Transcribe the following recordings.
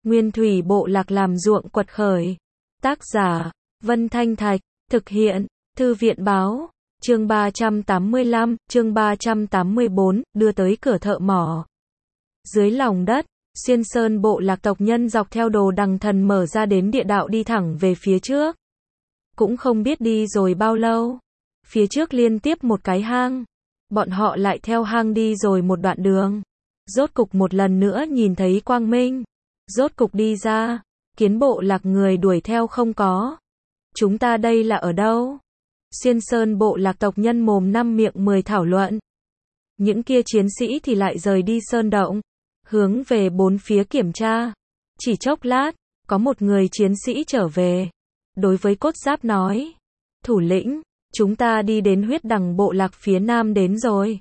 Nguyên thủy bộ lạc làm ruộng quật khởi. Tác giả, Vân Thanh Thạch, thực hiện, Thư viện báo, chương 385, chương 384, đưa tới cửa thợ mỏ. Dưới lòng đất, Xuyên Sơn bộ lạc tộc nhân dọc theo đồ đằng thần mở ra đến địa đạo đi thẳng về phía trước. Cũng không biết đi rồi bao lâu. Phía trước liên tiếp một cái hang. Bọn họ lại theo hang đi rồi một đoạn đường. Rốt cục một lần nữa nhìn thấy quang minh. Rốt cục đi ra. Kiến bộ lạc người đuổi theo không có. Chúng ta đây là ở đâu? Xuyên Sơn bộ lạc tộc nhân mồm năm miệng 10 thảo luận. Những kia chiến sĩ thì lại rời đi sơn động. Hướng về bốn phía kiểm tra. Chỉ chốc lát, có một người chiến sĩ trở về. Đối với Cốt Giáp nói. Thủ lĩnh, chúng ta đi đến huyết đằng bộ lạc phía nam đến rồi.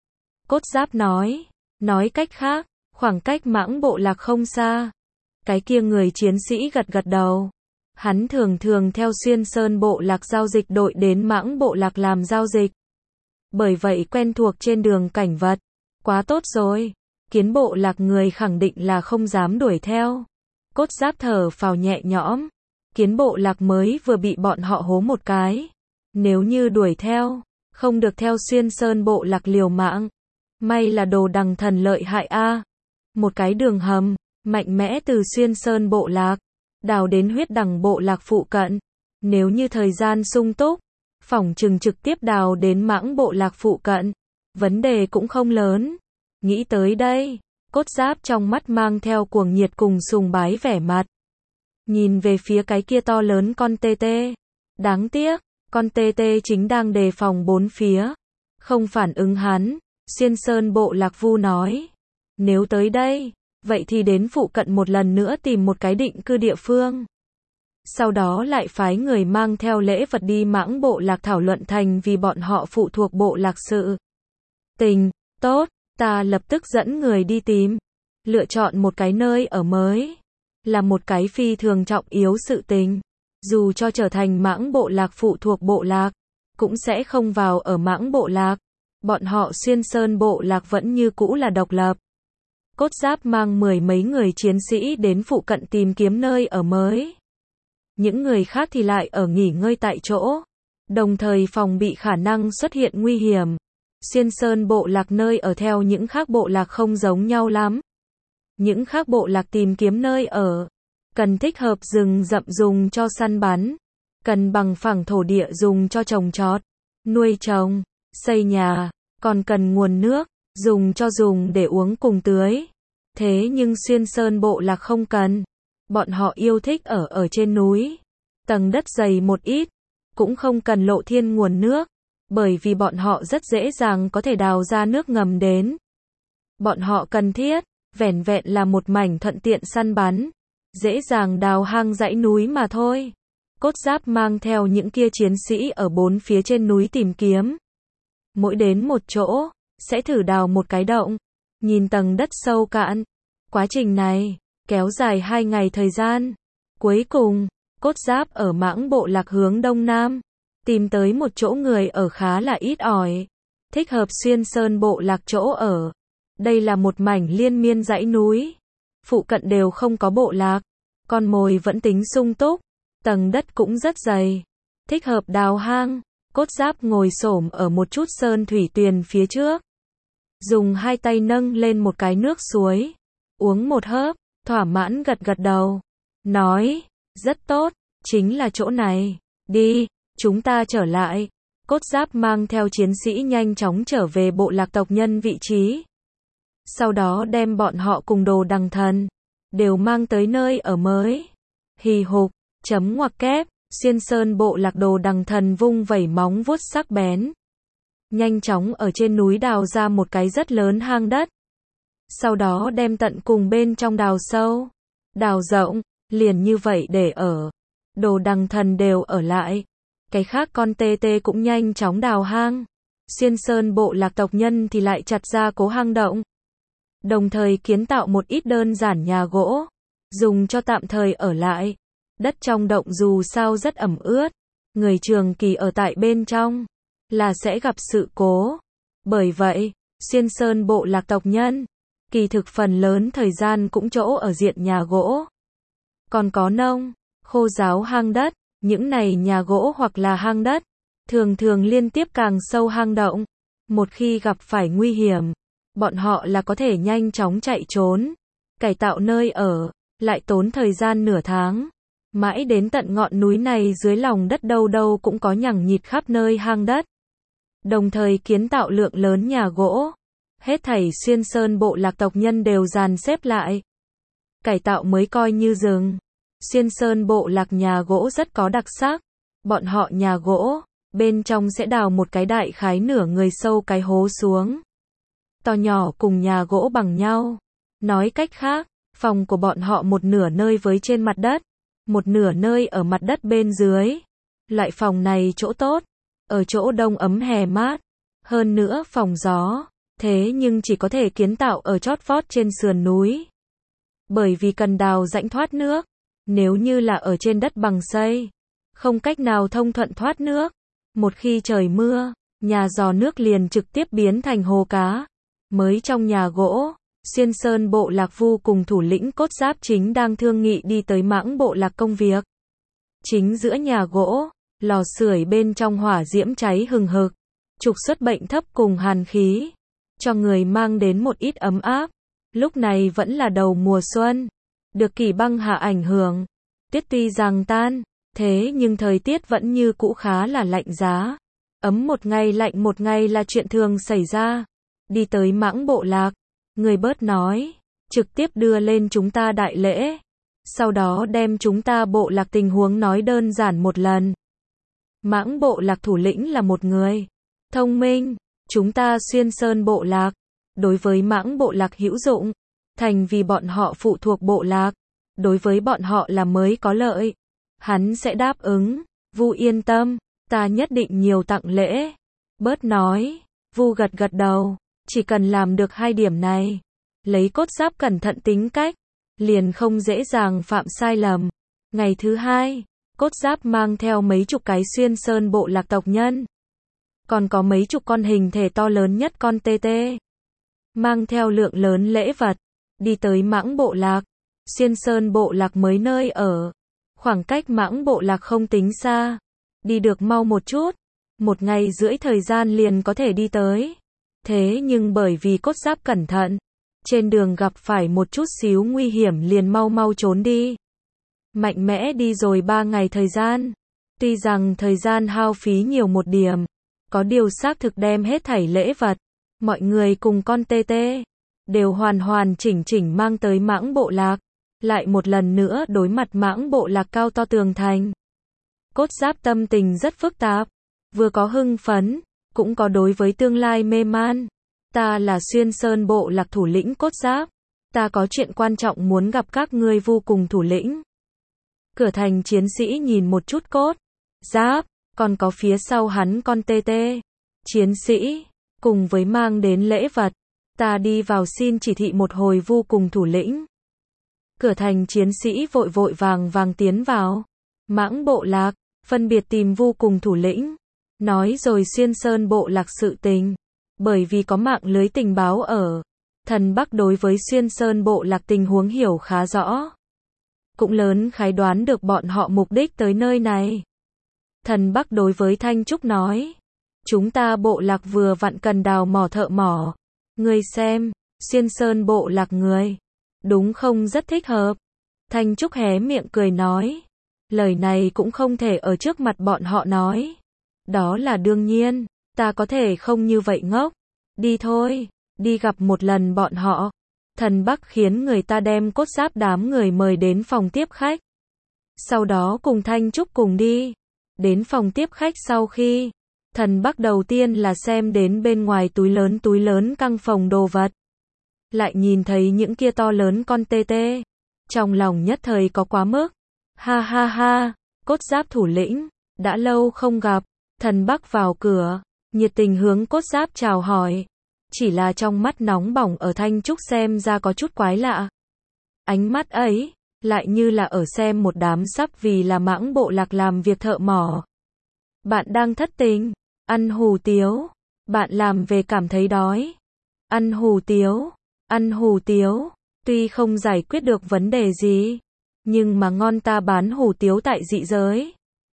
Cốt Giáp nói. Nói cách khác, khoảng cách Mãng bộ lạc không xa. Cái kia người chiến sĩ gật gật đầu. Hắn thường thường theo Xuyên Sơn bộ lạc giao dịch đội đến Mãng bộ lạc làm giao dịch. Bởi vậy quen thuộc trên đường cảnh vật. Quá tốt rồi. Kiến bộ lạc người khẳng định là không dám đuổi theo. Cốt Giáp thở phào nhẹ nhõm. Kiến bộ lạc mới vừa bị bọn họ hố một cái. Nếu như đuổi theo, không được theo Xuyên Sơn bộ lạc liều mạng. May là đồ đằng thần lợi hại a. Một cái đường hầm, mạnh mẽ từ Xuyên Sơn bộ lạc, đào đến huyết đằng bộ lạc phụ cận. Nếu như thời gian sung túc, phỏng chừng trực tiếp đào đến Mãng bộ lạc phụ cận. Vấn đề cũng không lớn. Nghĩ tới đây, Cốt Giáp trong mắt mang theo cuồng nhiệt cùng sùng bái vẻ mặt. Nhìn về phía cái kia to lớn con tê tê. Đáng tiếc, con tê tê chính đang đề phòng bốn phía. Không phản ứng hắn. Xuyên Sơn bộ lạc vu nói. Nếu tới đây, vậy thì đến phụ cận một lần nữa tìm một cái định cư địa phương. Sau đó lại phái người mang theo lễ vật đi Mãng bộ lạc thảo luận thành vì bọn họ phụ thuộc bộ lạc sự tình. Tốt, ta lập tức dẫn người đi tìm. Lựa chọn một cái nơi ở mới. Là một cái phi thường trọng yếu sự tình. Dù cho trở thành Mãng bộ lạc phụ thuộc bộ lạc, cũng sẽ không vào ở Mãng bộ lạc. Bọn họ Xuyên Sơn bộ lạc vẫn như cũ là độc lập. Cốt Giáp mang 10 mấy người chiến sĩ đến phụ cận tìm kiếm nơi ở mới. Những người khác thì lại ở nghỉ ngơi tại chỗ. Đồng thời phòng bị khả năng xuất hiện nguy hiểm. Xuyên Sơn bộ lạc nơi ở theo những khác bộ lạc không giống nhau lắm. Những khác bộ lạc tìm kiếm nơi ở. Cần thích hợp rừng rậm dùng cho săn bắn. Cần bằng phẳng thổ địa dùng cho trồng trọt, nuôi trồng, xây nhà. Còn cần nguồn nước, dùng để uống cùng tưới. Thế nhưng Xuyên Sơn bộ lạc không cần. Bọn họ yêu thích ở trên núi. Tầng đất dày một ít. Cũng không cần lộ thiên nguồn nước. Bởi vì bọn họ rất dễ dàng có thể đào ra nước ngầm đến. Bọn họ cần thiết, vẻn vẹn là một mảnh thuận tiện săn bắn. Dễ dàng đào hang dãy núi mà thôi. Cốt Giáp mang theo những kia chiến sĩ ở bốn phía trên núi tìm kiếm. Mỗi đến một chỗ, sẽ thử đào một cái động. Nhìn tầng đất sâu cạn. Quá trình này, kéo dài 2 ngày thời gian. Cuối cùng, Cốt Giáp ở Mãng bộ lạc hướng đông nam. Tìm tới một chỗ người ở khá là ít ỏi. Thích hợp Xuyên Sơn bộ lạc chỗ ở. Đây là một mảnh liên miên dãy núi. Phụ cận đều không có bộ lạc. Con mồi vẫn tính sung túc. Tầng đất cũng rất dày. Thích hợp đào hang. Cốt Giáp ngồi xổm ở một chút sơn thủy tuyền phía trước. Dùng 2 tay nâng lên một cái nước suối. Uống một hớp, thỏa mãn gật gật đầu. Nói, rất tốt, chính là chỗ này. Đi, chúng ta trở lại. Cốt Giáp mang theo chiến sĩ nhanh chóng trở về bộ lạc tộc nhân vị trí. Sau đó đem bọn họ cùng đồ đằng thần. Đều mang tới nơi ở mới. Hì hục, chấm ngoặc kép. Xuyên Sơn bộ lạc đồ đằng thần vung vẩy móng vuốt sắc bén. Nhanh chóng ở trên núi đào ra một cái rất lớn hang đất. Sau đó đem tận cùng bên trong đào sâu. Đào rộng, liền như vậy để ở. Đồ đằng thần đều ở lại. Cái khác con tê tê cũng nhanh chóng đào hang. Xuyên Sơn bộ lạc tộc nhân thì lại chặt ra cố hang động. Đồng thời kiến tạo một ít đơn giản nhà gỗ. Dùng cho tạm thời ở lại. Đất trong động dù sao rất ẩm ướt. Người trường kỳ ở tại bên trong. Là sẽ gặp sự cố. Bởi vậy, Xuyên Sơn bộ lạc tộc nhân. Kỳ thực phần lớn thời gian cũng chỗ ở diện nhà gỗ. còn có nông, khô giáo hang đất, những này nhà gỗ hoặc là hang đất, thường thường liên tiếp càng sâu hang động. Một khi gặp phải nguy hiểm, bọn họ là có thể nhanh chóng chạy trốn, cải tạo nơi ở, lại tốn thời gian nửa tháng. Mãi đến tận ngọn núi này dưới lòng đất đâu đâu cũng có nhằng nhịt khắp nơi hang đất. Đồng thời kiến tạo lượng lớn nhà gỗ. Hết thảy Xuyên Sơn bộ lạc tộc nhân đều dàn xếp lại. Cải tạo mới coi như rừng. Xuyên Sơn bộ lạc nhà gỗ rất có đặc sắc. Bọn họ nhà gỗ, bên trong sẽ đào một cái đại khái nửa người sâu cái hố xuống. To nhỏ cùng nhà gỗ bằng nhau. Nói cách khác, phòng của bọn họ một nửa nơi với trên mặt đất, một nửa nơi ở mặt đất bên dưới. Loại phòng này chỗ tốt, ở chỗ đông ấm hè mát. Hơn nữa phòng gió, thế nhưng chỉ có thể kiến tạo ở chót vót trên sườn núi. Bởi vì cần đào rãnh thoát nước, nếu như là ở trên đất bằng xây, không cách nào thông thuận thoát nước. Một khi trời mưa, nhà giò nước liền trực tiếp biến thành hồ cá. Mới trong nhà gỗ, Xuyên Sơn bộ lạc Vu cùng thủ lĩnh Cốt Giáp chính đang thương nghị đi tới Mãng bộ lạc công việc. Chính giữa nhà gỗ, lò sưởi bên trong hỏa diễm cháy hừng hực, trục xuất bệnh thấp cùng hàn khí, cho người mang đến một ít ấm áp. Lúc này vẫn là đầu mùa xuân, được kỳ băng hạ ảnh hưởng, tuyết tuy rằng tan, thế nhưng thời tiết vẫn như cũ khá là lạnh giá. Ấm một ngày lạnh một ngày là chuyện thường xảy ra. Đi tới Mãng bộ lạc, người bớt nói, trực tiếp đưa lên chúng ta đại lễ, sau đó đem chúng ta bộ lạc tình huống nói đơn giản một lần. Mãng bộ lạc thủ lĩnh là một người thông minh, chúng ta Xuyên Sơn bộ lạc, đối với Mãng bộ lạc hữu dụng, thành vì bọn họ phụ thuộc bộ lạc, đối với bọn họ là mới có lợi. Hắn sẽ đáp ứng. Vu yên tâm, ta nhất định nhiều tặng lễ. Bớt nói. Vu gật gật đầu, chỉ cần làm được hai điểm này, lấy Cốt Giáp cẩn thận tính cách, liền không dễ dàng phạm sai lầm. Ngày thứ hai, Cốt Giáp mang theo mấy chục cái Xuyên Sơn bộ lạc tộc nhân, còn có mấy chục con hình thể to lớn nhất con tê tê, mang theo lượng lớn lễ vật, đi tới Mãng bộ lạc. Xuyên Sơn bộ lạc mới nơi ở, khoảng cách Mãng bộ lạc không tính xa, đi được mau một chút, 1 ngày rưỡi thời gian liền có thể đi tới. Thế nhưng bởi vì Cốt Giáp cẩn thận, trên đường gặp phải một chút xíu nguy hiểm liền mau mau trốn đi. Mạnh mẽ đi rồi 3 ngày thời gian. Tuy rằng thời gian hao phí nhiều một điểm, có điều xác thực đem hết thảy lễ vật, mọi người cùng con tê tê, đều hoàn hoàn chỉnh chỉnh mang tới Mãng bộ lạc. Lại một lần nữa đối mặt Mãng bộ lạc cao to tường thành. Cốt Giáp tâm tình rất phức tạp, vừa có hưng phấn, cũng có đối với tương lai mê man. Ta là Xuyên Sơn bộ lạc thủ lĩnh Cốt Giáp, ta có chuyện quan trọng muốn gặp các ngươi vô cùng thủ lĩnh. Cửa thành chiến sĩ nhìn một chút Cốt Giáp, còn có phía sau hắn con tê tê. Chiến sĩ, cùng với mang đến lễ vật, ta đi vào xin chỉ thị một hồi vô cùng thủ lĩnh. Cửa thành chiến sĩ vội vội vàng vàng tiến vào. Mãng bộ lạc, phân biệt tìm vô cùng thủ lĩnh. Nói rồi Xuyên Sơn bộ lạc sự tình. Bởi vì có mạng lưới tình báo ở, Thần Bắc đối với Xuyên Sơn bộ lạc tình huống hiểu khá rõ. Cũng lớn khái đoán được bọn họ mục đích tới nơi này. Thần Bắc đối với Thanh Trúc nói. Chúng ta bộ lạc vừa vặn cần đào mỏ thợ mỏ. Ngươi xem, Xuyên Sơn bộ lạc người. Đúng không rất thích hợp. Thanh Trúc hé miệng cười nói. Lời này cũng không thể ở trước mặt bọn họ nói. Đó là đương nhiên, ta có thể không như vậy ngốc. Đi thôi, đi gặp một lần bọn họ. Thần Bắc khiến người ta đem Cốt Giáp đám người mời đến phòng tiếp khách. Sau đó cùng Thanh Trúc cùng đi. Đến phòng tiếp khách sau khi, Thần Bắc đầu tiên là xem đến bên ngoài túi lớn căng phòng đồ vật. Lại nhìn thấy những kia to lớn con tê tê. Trong lòng nhất thời có quá mức. Ha ha ha, Cốt Giáp thủ lĩnh, đã lâu không gặp. Thần Bắc vào cửa, nhiệt tình hướng Cốt Giáp chào hỏi. Chỉ là trong mắt nóng bỏng ở Thanh Trúc xem ra có chút quái lạ. Ánh mắt ấy, lại như là ở xem một đám sắp vì là Mãng bộ lạc làm việc thợ mỏ. Bạn đang thất tình, ăn hủ tiếu, bạn làm về cảm thấy đói. Ăn hủ tiếu, tuy không giải quyết được vấn đề gì, Nhưng mà ngon ta bán hủ tiếu tại dị giới.